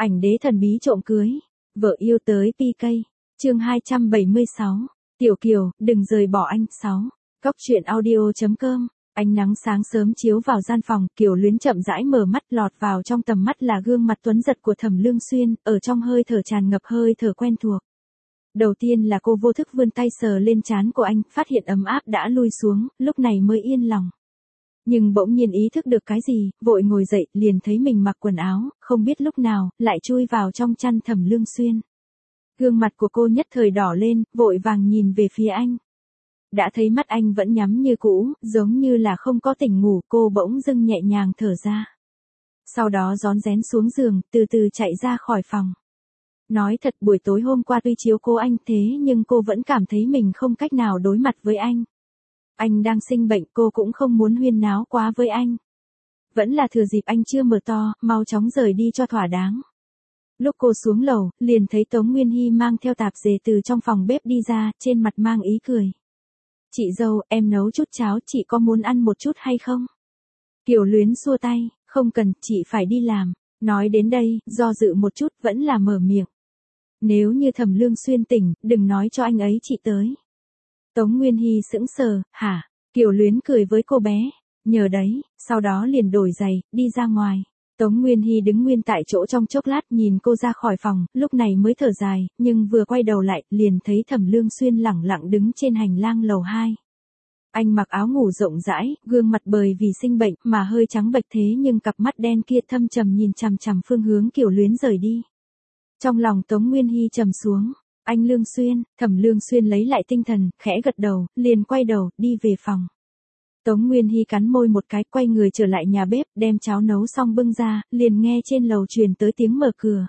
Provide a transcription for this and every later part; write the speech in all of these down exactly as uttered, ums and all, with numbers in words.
Ảnh đế thần bí trộm cưới, vợ yêu tới pê ca. Chương hai trăm bảy mươi sáu. Tiểu Kiều, đừng rời bỏ anh. sáu. Cóc truyện audio chấm com. Ánh nắng sáng sớm chiếu vào gian phòng, Kiều Luyến chậm rãi mở mắt, lọt vào trong tầm mắt là gương mặt tuấn giật của Thẩm Lương Xuyên, ở trong hơi thở tràn ngập hơi thở quen thuộc. Đầu tiên là cô vô thức vươn tay sờ lên trán của anh, phát hiện ấm áp đã lui xuống, lúc này mới yên lòng. Nhưng bỗng nhiên ý thức được cái gì, vội ngồi dậy, liền thấy mình mặc quần áo, không biết lúc nào, lại chui vào trong chăn Thẩm Lương Xuyên. Gương mặt của cô nhất thời đỏ lên, vội vàng nhìn về phía anh. Đã thấy mắt anh vẫn nhắm như cũ, giống như là không có tỉnh ngủ, cô bỗng dưng nhẹ nhàng thở ra. Sau đó rón rén xuống giường, từ từ chạy ra khỏi phòng. Nói thật, buổi tối hôm qua tuy chiếu cố anh thế nhưng cô vẫn cảm thấy mình không cách nào đối mặt với anh. Anh đang sinh bệnh, cô cũng không muốn huyên náo quá với anh. Vẫn là thừa dịp anh chưa mở to, mau chóng rời đi cho thỏa đáng. Lúc cô xuống lầu, liền thấy Tống Nguyên Hy mang theo tạp dề từ trong phòng bếp đi ra, trên mặt mang ý cười. Chị dâu, em nấu chút cháo, chị có muốn ăn một chút hay không? Kiều Luyến xua tay, không cần, chị phải đi làm. Nói đến đây, do dự một chút, vẫn là mở miệng. Nếu như Thẩm Lương Xuyên tỉnh, đừng nói cho anh ấy chị tới. Tống Nguyên Hy sững sờ, hả? Kiều Luyến cười với cô bé, nhờ đấy, sau đó liền đổi giày, đi ra ngoài. Tống Nguyên Hy đứng nguyên tại chỗ trong chốc lát nhìn cô ra khỏi phòng, lúc này mới thở dài, nhưng vừa quay đầu lại, liền thấy Thẩm Lương Xuyên lẳng lặng đứng trên hành lang lầu hai. Anh mặc áo ngủ rộng rãi, gương mặt bởi vì sinh bệnh mà hơi trắng bệch thế nhưng cặp mắt đen kia thâm trầm nhìn chằm chằm phương hướng Kiều Luyến rời đi. Trong lòng Tống Nguyên Hy trầm xuống, anh Lương Xuyên, Thẩm Lương Xuyên lấy lại tinh thần, khẽ gật đầu, liền quay đầu, đi về phòng. Tống Nguyên Hy cắn môi một cái, quay người trở lại nhà bếp, đem cháo nấu xong bưng ra, liền nghe trên lầu truyền tới tiếng mở cửa.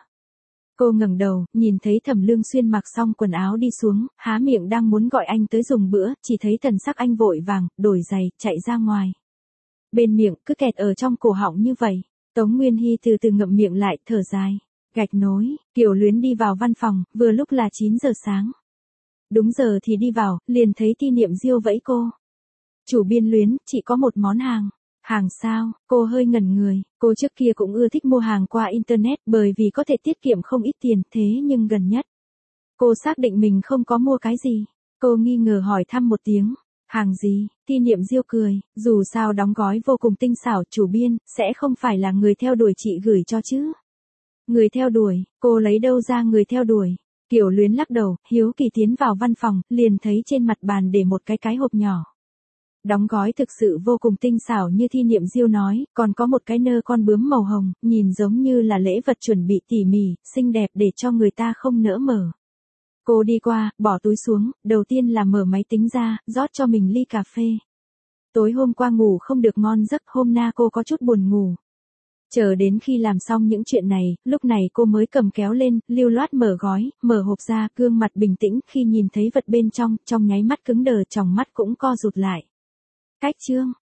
Cô ngẩng đầu, nhìn thấy Thẩm Lương Xuyên mặc xong quần áo đi xuống, há miệng đang muốn gọi anh tới dùng bữa, chỉ thấy thần sắc anh vội vàng, đổi giày, chạy ra ngoài. Bên miệng, cứ kẹt ở trong cổ họng như vậy. Tống Nguyên Hy từ từ ngậm miệng lại, thở dài. Gạch nối, Kiều Luyến đi vào văn phòng, vừa lúc là chín giờ sáng. Đúng giờ thì đi vào, liền thấy Ti Niệm Diêu vẫy cô. Chủ biên Luyến, chị có một món hàng. Hàng sao? Cô hơi ngẩn người, cô trước kia cũng ưa thích mua hàng qua Internet bởi vì có thể tiết kiệm không ít tiền, thế nhưng gần nhất. Cô xác định mình không có mua cái gì. Cô nghi ngờ hỏi thăm một tiếng. Hàng gì? Ti Niệm Diêu cười, dù sao đóng gói vô cùng tinh xảo, chủ biên, sẽ không phải là người theo đuổi chị gửi cho chứ. Người theo đuổi, cô lấy đâu ra người theo đuổi? Kiều Luyến lắc đầu, hiếu kỳ tiến vào văn phòng, liền thấy trên mặt bàn để một cái cái hộp nhỏ. Đóng gói thực sự vô cùng tinh xảo như Thi Niệm Diêu nói, còn có một cái nơ con bướm màu hồng, nhìn giống như là lễ vật chuẩn bị tỉ mỉ, xinh đẹp để cho người ta không nỡ mở. Cô đi qua, bỏ túi xuống, đầu tiên là mở máy tính ra, rót cho mình ly cà phê. Tối hôm qua ngủ không được ngon giấc, hôm nay cô có chút buồn ngủ. Chờ đến khi làm xong những chuyện này, lúc này cô mới cầm kéo lên, lưu loát mở gói, mở hộp ra, gương mặt bình tĩnh, khi nhìn thấy vật bên trong, trong nháy mắt cứng đờ, tròng mắt cũng co rụt lại. Cách chương,